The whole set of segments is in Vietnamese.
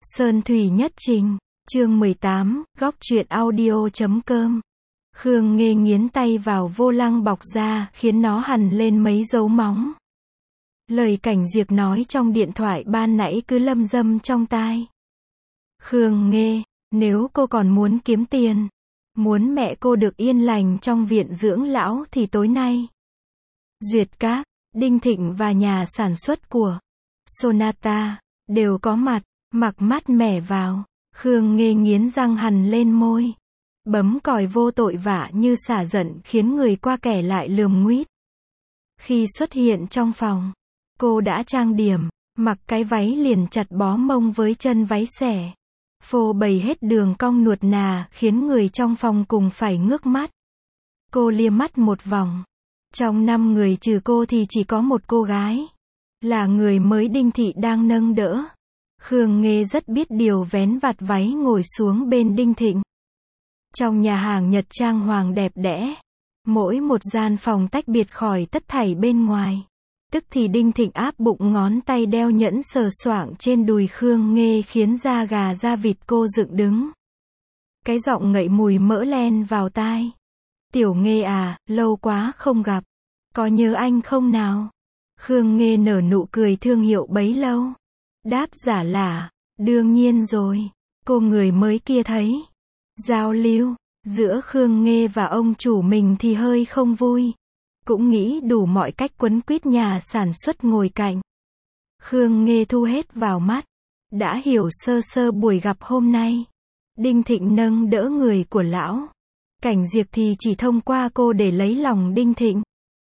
Sơn Thủy Nhất Trình, chương 18, góc truyện audio.com. Khương Nghê nghiến tay vào vô lăng bọc ra, khiến nó hằn lên mấy dấu móng. Lời Cảnh Diệp nói trong điện thoại ban nãy cứ lâm dâm trong tai. Khương Nghê, nếu cô còn muốn kiếm tiền, muốn mẹ cô được yên lành trong viện dưỡng lão thì tối nay, Duyệt Các, Đinh Thịnh và nhà sản xuất của Sonata đều có mặt, mặc mát mẻ vào. Khương Nghê nghiến răng hằn lên môi, bấm còi vô tội vạ như xả giận khiến người qua kẻ lại lườm nguýt. Khi xuất hiện trong phòng, cô đã trang điểm, mặc cái váy liền chặt bó mông với chân váy xẻ, phô bày hết đường cong nuột nà khiến người trong phòng cùng phải ngước mắt. Cô lia mắt một vòng. Trong 5 người trừ cô thì chỉ có một cô gái, là người mới Đinh Thị đang nâng đỡ. Khương Nghê rất biết điều vén vạt váy ngồi xuống bên Đinh Thịnh. Trong nhà hàng Nhật trang hoàng đẹp đẽ, mỗi một gian phòng tách biệt khỏi tất thảy bên ngoài. Tức thì Đinh Thịnh áp bụng ngón tay đeo nhẫn sờ soạng trên đùi Khương Nghê khiến da gà da vịt cô dựng đứng. Cái giọng ngậy mùi mỡ len vào tai. Tiểu Nghê à, lâu quá không gặp. Có nhớ anh không nào? Khương Nghê nở nụ cười thương hiệu bấy lâu. Đáp giả là, đương nhiên rồi. Cô người mới kia thấy giao lưu giữa Khương Nghê và ông chủ mình thì hơi không vui. Cũng nghĩ đủ mọi cách quấn quýt nhà sản xuất ngồi cạnh. Khương Nghê thu hết vào mắt. Đã hiểu sơ sơ buổi gặp hôm nay. Đinh Thịnh nâng đỡ người của lão. Cảnh Diệp thì chỉ thông qua cô để lấy lòng Đinh Thịnh.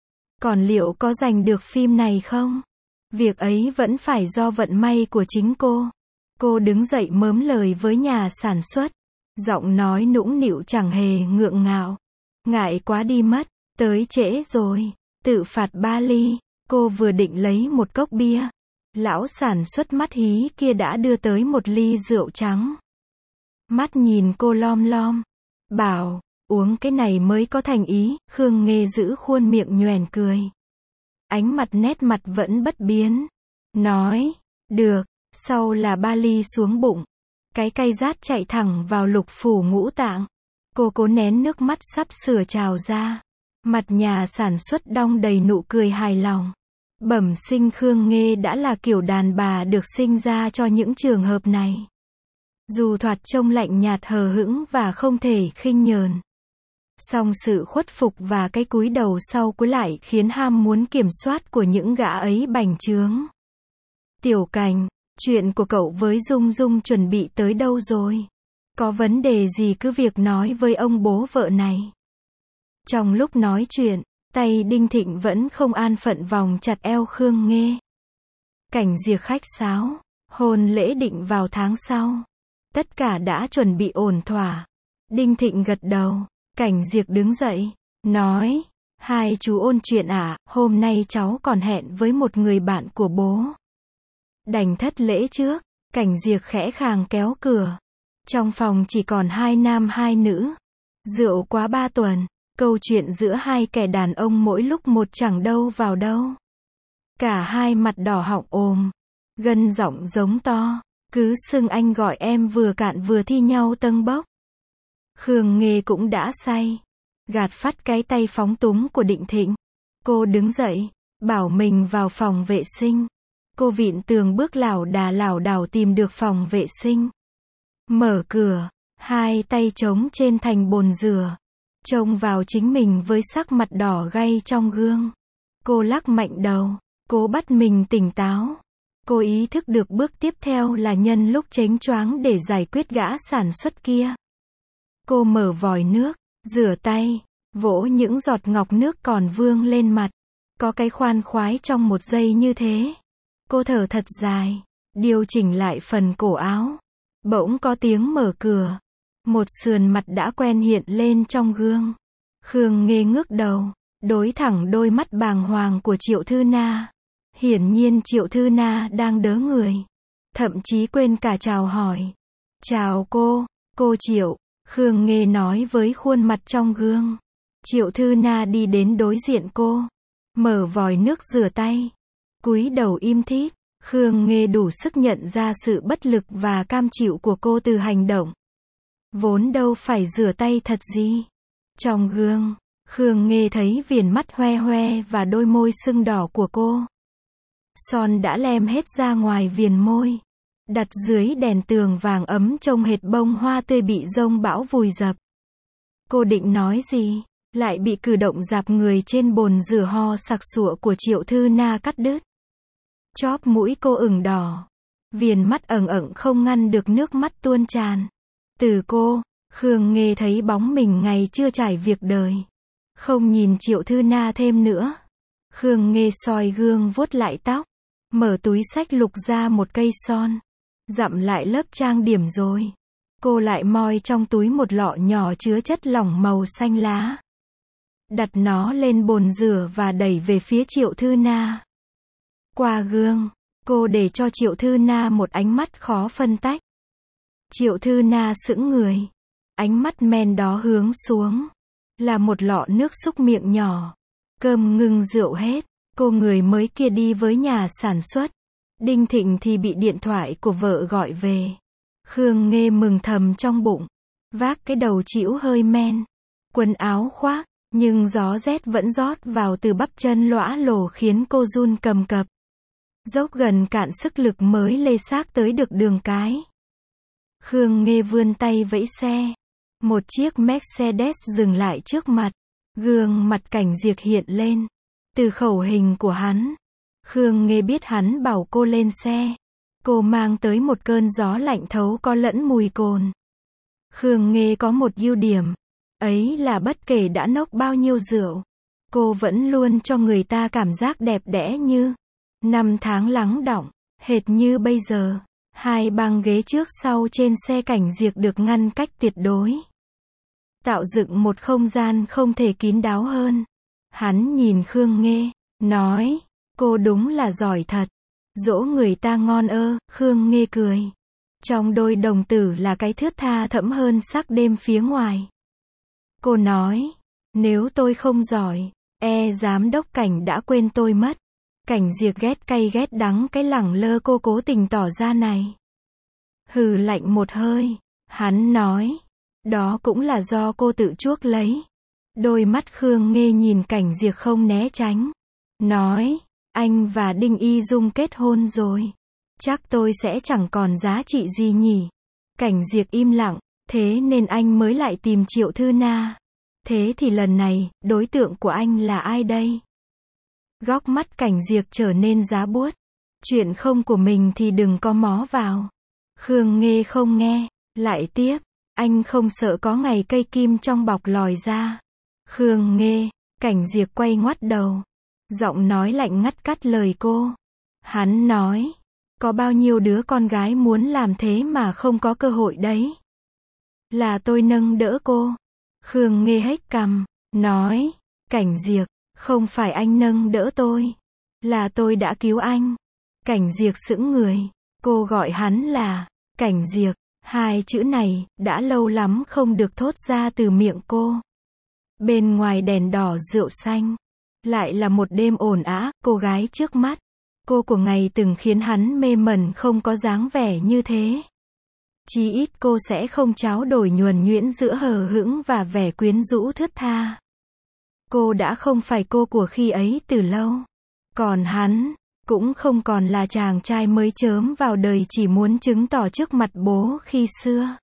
Còn liệu có giành được phim này không? Việc ấy vẫn phải do vận may của chính cô. Cô đứng dậy mớm lời với nhà sản xuất. Giọng nói nũng nịu chẳng hề ngượng ngạo. Ngại quá đi mất, tới trễ rồi. Tự phạt 3 ly. Cô vừa định lấy một cốc bia. Lão sản xuất mắt hí kia đã đưa tới một ly rượu trắng. Mắt nhìn cô lom lom. Bảo, uống cái này mới có thành ý. Khương Nghê giữ khuôn miệng nhoẻn cười. Ánh mặt nét mặt vẫn bất biến. Nói, được, sau là 3 ly xuống bụng. Cái cay rát chạy thẳng vào lục phủ ngũ tạng. Cô cố nén nước mắt sắp sửa trào ra. Mặt nhà sản xuất đong đầy nụ cười hài lòng. Bẩm sinh Khương Nghê đã là kiểu đàn bà được sinh ra cho những trường hợp này. Dù thoạt trông lạnh nhạt hờ hững và không thể khinh nhờn, song sự khuất phục và cái cúi đầu sau cúi lại khiến ham muốn kiểm soát của những gã ấy bành trướng. Tiểu Cảnh, chuyện của cậu với Dung Dung chuẩn bị tới đâu rồi? Có vấn đề gì cứ việc nói với ông bố vợ này. Trong lúc nói chuyện, tay Đinh Thịnh vẫn không an phận vòng chặt eo Khương Nghê. Cảnh Diệp khách sáo, hôn lễ định vào tháng sau. Tất cả đã chuẩn bị ổn thỏa. Đinh Thịnh gật đầu. Cảnh Diệp đứng dậy, nói, hai chú ôn chuyện à, hôm nay cháu còn hẹn với một người bạn của bố. Đành thất lễ trước. Cảnh Diệp khẽ khàng kéo cửa. Trong phòng chỉ còn 2 nam 2 nữ. Rượu quá 3 tuần, câu chuyện giữa hai kẻ đàn ông mỗi lúc một chẳng đâu vào đâu. Cả hai mặt đỏ họng ồm, gân giọng giống to, cứ xưng anh gọi em vừa cạn vừa thi nhau tâng bốc. Khương Nghê cũng đã say, gạt phắt cái tay phóng túng của Đinh Thịnh. Cô đứng dậy, bảo mình vào phòng vệ sinh. Cô vịn tường bước lảo đảo tìm được phòng vệ sinh. Mở cửa, hai tay trống trên thành bồn rửa. Trông vào chính mình với sắc mặt đỏ gay trong gương. Cô lắc mạnh đầu, cố bắt mình tỉnh táo. Cô ý thức được bước tiếp theo là nhân lúc chếnh choáng để giải quyết gã sản xuất kia. Cô mở vòi nước, rửa tay, vỗ những giọt ngọc nước còn vương lên mặt. Có cái khoan khoái trong 1 giây như thế. Cô thở thật dài, điều chỉnh lại phần cổ áo. Bỗng có tiếng mở cửa. Một sườn mặt đã quen hiện lên trong gương. Khương Nghê ngước đầu, đối thẳng đôi mắt bàng hoàng của Triệu Thư Na. Hiển nhiên Triệu Thư Na đang đớ người. Thậm chí quên cả chào hỏi. Chào cô Triệu. Khương Nghê nói với khuôn mặt trong gương. Triệu Thư Na đi đến đối diện cô. Mở vòi nước rửa tay. Cúi đầu im thít. Khương Nghê đủ sức nhận ra sự bất lực và cam chịu của cô từ hành động. Vốn đâu phải rửa tay thật gì. Trong gương, Khương Nghê thấy viền mắt hoe hoe và đôi môi sưng đỏ của cô. Son đã lem hết ra ngoài viền môi. Đặt dưới đèn tường vàng ấm trông hệt bông hoa tươi bị giông bão vùi dập. Cô định nói gì, lại bị cử động dạp người trên bồn rửa ho sặc sụa của Triệu Thư Na cắt đứt. Chóp mũi cô ửng đỏ. Viền mắt ẩn ẩn không ngăn được nước mắt tuôn tràn. Từ cô, Khương Nghê thấy bóng mình ngày chưa trải việc đời. Không nhìn Triệu Thư Na thêm nữa. Khương Nghê soi gương vuốt lại tóc. Mở túi xách lục ra một cây son. Dặm lại lớp trang điểm rồi. Cô lại moi trong túi một lọ nhỏ chứa chất lỏng màu xanh lá. Đặt nó lên bồn rửa và đẩy về phía Triệu Thư Na. Qua gương, cô để cho Triệu Thư Na một ánh mắt khó phân tách. Triệu Thư Na sững người. Ánh mắt men đó hướng xuống. Là một lọ nước súc miệng nhỏ. Cơm ngưng rượu hết. Cô người mới kia đi với nhà sản xuất. Đinh Thịnh thì bị điện thoại của vợ gọi về. Khương Nghê mừng thầm trong bụng. Vác cái đầu chĩu hơi men. Quần áo khoác. Nhưng gió rét vẫn rót vào từ bắp chân lõa lồ khiến cô run cầm cập. Dốc gần cạn sức lực mới lê xác tới được đường cái. Khương Nghê vươn tay vẫy xe. Một chiếc Mercedes dừng lại trước mặt. Gương mặt Cảnh Diệp hiện lên. Từ khẩu hình của hắn, Khương Nghê biết hắn bảo cô lên xe. Cô mang tới một cơn gió lạnh thấu có lẫn mùi cồn. Khương Nghê có một ưu điểm. Ấy là bất kể đã nốc bao nhiêu rượu, cô vẫn luôn cho người ta cảm giác đẹp đẽ như năm tháng lắng đọng, hệt như bây giờ. Hai băng ghế trước sau trên xe Cảnh Diệp được ngăn cách tuyệt đối. Tạo dựng một không gian không thể kín đáo hơn. Hắn nhìn Khương Nghê, nói, cô đúng là giỏi thật. Dỗ người ta ngon ơ, Khương Nghê cười. Trong đôi đồng tử là cái thướt tha thẫm hơn sắc đêm phía ngoài. Cô nói, nếu tôi không giỏi, giám đốc Cảnh đã quên tôi mất. Cảnh Diệp ghét cay ghét đắng cái lẳng lơ cô cố tình tỏ ra này. Hừ lạnh một hơi, hắn nói, đó cũng là do cô tự chuốc lấy. Đôi mắt Khương Nghê nhìn Cảnh Diệp không né tránh. Nói, anh và Đinh Y Dung kết hôn rồi. Chắc tôi sẽ chẳng còn giá trị gì nhỉ. Cảnh Diệp im lặng, thế nên anh mới lại tìm Triệu Thư Na. Thế thì lần này, đối tượng của anh là ai đây? Góc mắt Cảnh Diệp trở nên giá buốt. Chuyện không của mình thì đừng có mó vào. Khương Nghê không nghe, lại tiếp, anh không sợ có ngày cây kim trong bọc lòi ra. Khương Nghê, Cảnh Diệp quay ngoắt đầu. Giọng nói lạnh ngắt cắt lời cô. Hắn nói, có bao nhiêu đứa con gái muốn làm thế mà không có cơ hội đấy. Là tôi nâng đỡ cô. Khương Nghê hếch cằm, nói, Cảnh Diệp, không phải anh nâng đỡ tôi. Là tôi đã cứu anh. Cảnh Diệp sững người. Cô gọi hắn là Cảnh Diệp. Hai chữ này, đã lâu lắm không được thốt ra từ miệng cô. Bên ngoài đèn đỏ rượu xanh. Lại là một đêm ồn ào, cô gái trước mắt. Cô của ngày từng khiến hắn mê mẩn không có dáng vẻ như thế. Chí ít cô sẽ không tráo đổi nhuần nhuyễn giữa hờ hững và vẻ quyến rũ thướt tha. Cô đã không phải cô của khi ấy từ lâu. Còn hắn, cũng không còn là chàng trai mới chớm vào đời chỉ muốn chứng tỏ trước mặt bố khi xưa.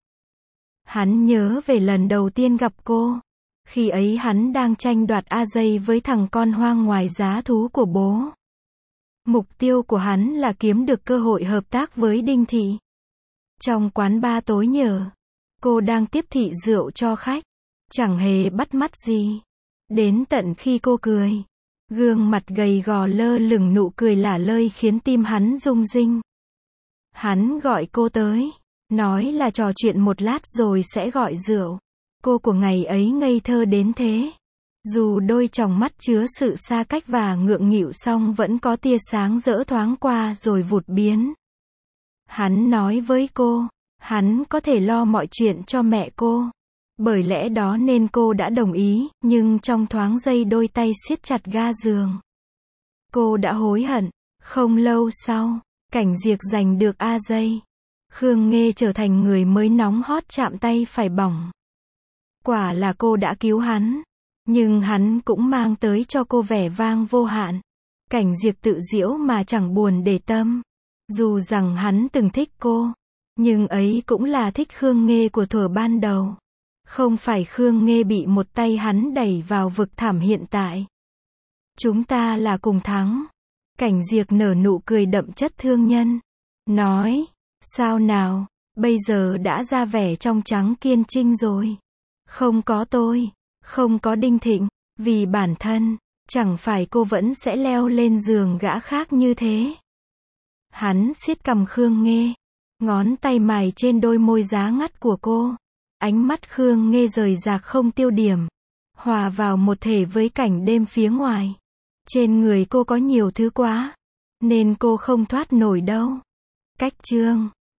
Hắn nhớ về lần đầu tiên gặp cô. Khi ấy hắn đang tranh đoạt A-dây với thằng con hoang ngoài giá thú của bố. Mục tiêu của hắn là kiếm được cơ hội hợp tác với Đinh Thị. Trong quán bar tối nhờ, cô đang tiếp thị rượu cho khách. Chẳng hề bắt mắt gì. Đến tận khi cô cười. Gương mặt gầy gò lơ lửng nụ cười lả lơi khiến tim hắn rung rinh. Hắn gọi cô tới. Nói là trò chuyện một lát rồi sẽ gọi rượu. Cô của ngày ấy ngây thơ đến thế. Dù đôi tròng mắt chứa sự xa cách và ngượng nghịu song vẫn có tia sáng rỡ thoáng qua rồi vụt biến. Hắn nói với cô, hắn có thể lo mọi chuyện cho mẹ cô. Bởi lẽ đó nên cô đã đồng ý, nhưng trong thoáng giây đôi tay siết chặt ga giường. Cô đã hối hận. Không lâu sau, Cảnh Diệp giành được A giây. Khương Nghê trở thành người mới nóng hot chạm tay phải bỏng. Quả là cô đã cứu hắn. Nhưng hắn cũng mang tới cho cô vẻ vang vô hạn. Cảnh Diệp tự giễu mà chẳng buồn để tâm. Dù rằng hắn từng thích cô. Nhưng ấy cũng là thích Khương Nghê của thuở ban đầu. Không phải Khương Nghê bị một tay hắn đẩy vào vực thẳm hiện tại. Chúng ta là cùng thắng. Cảnh Diệp nở nụ cười đậm chất thương nhân. Nói, sao nào, bây giờ đã ra vẻ trong trắng kiên trinh rồi. Không có tôi, không có Đinh Thịnh, vì bản thân, chẳng phải cô vẫn sẽ leo lên giường gã khác như thế. Hắn siết cằm Khương Nghê, ngón tay mài trên đôi môi giá ngắt của cô. Ánh mắt Khương Nghê rời rạc không tiêu điểm, hòa vào một thể với cảnh đêm phía ngoài. Trên người cô có nhiều thứ quá, nên cô không thoát nổi đâu. Cách chương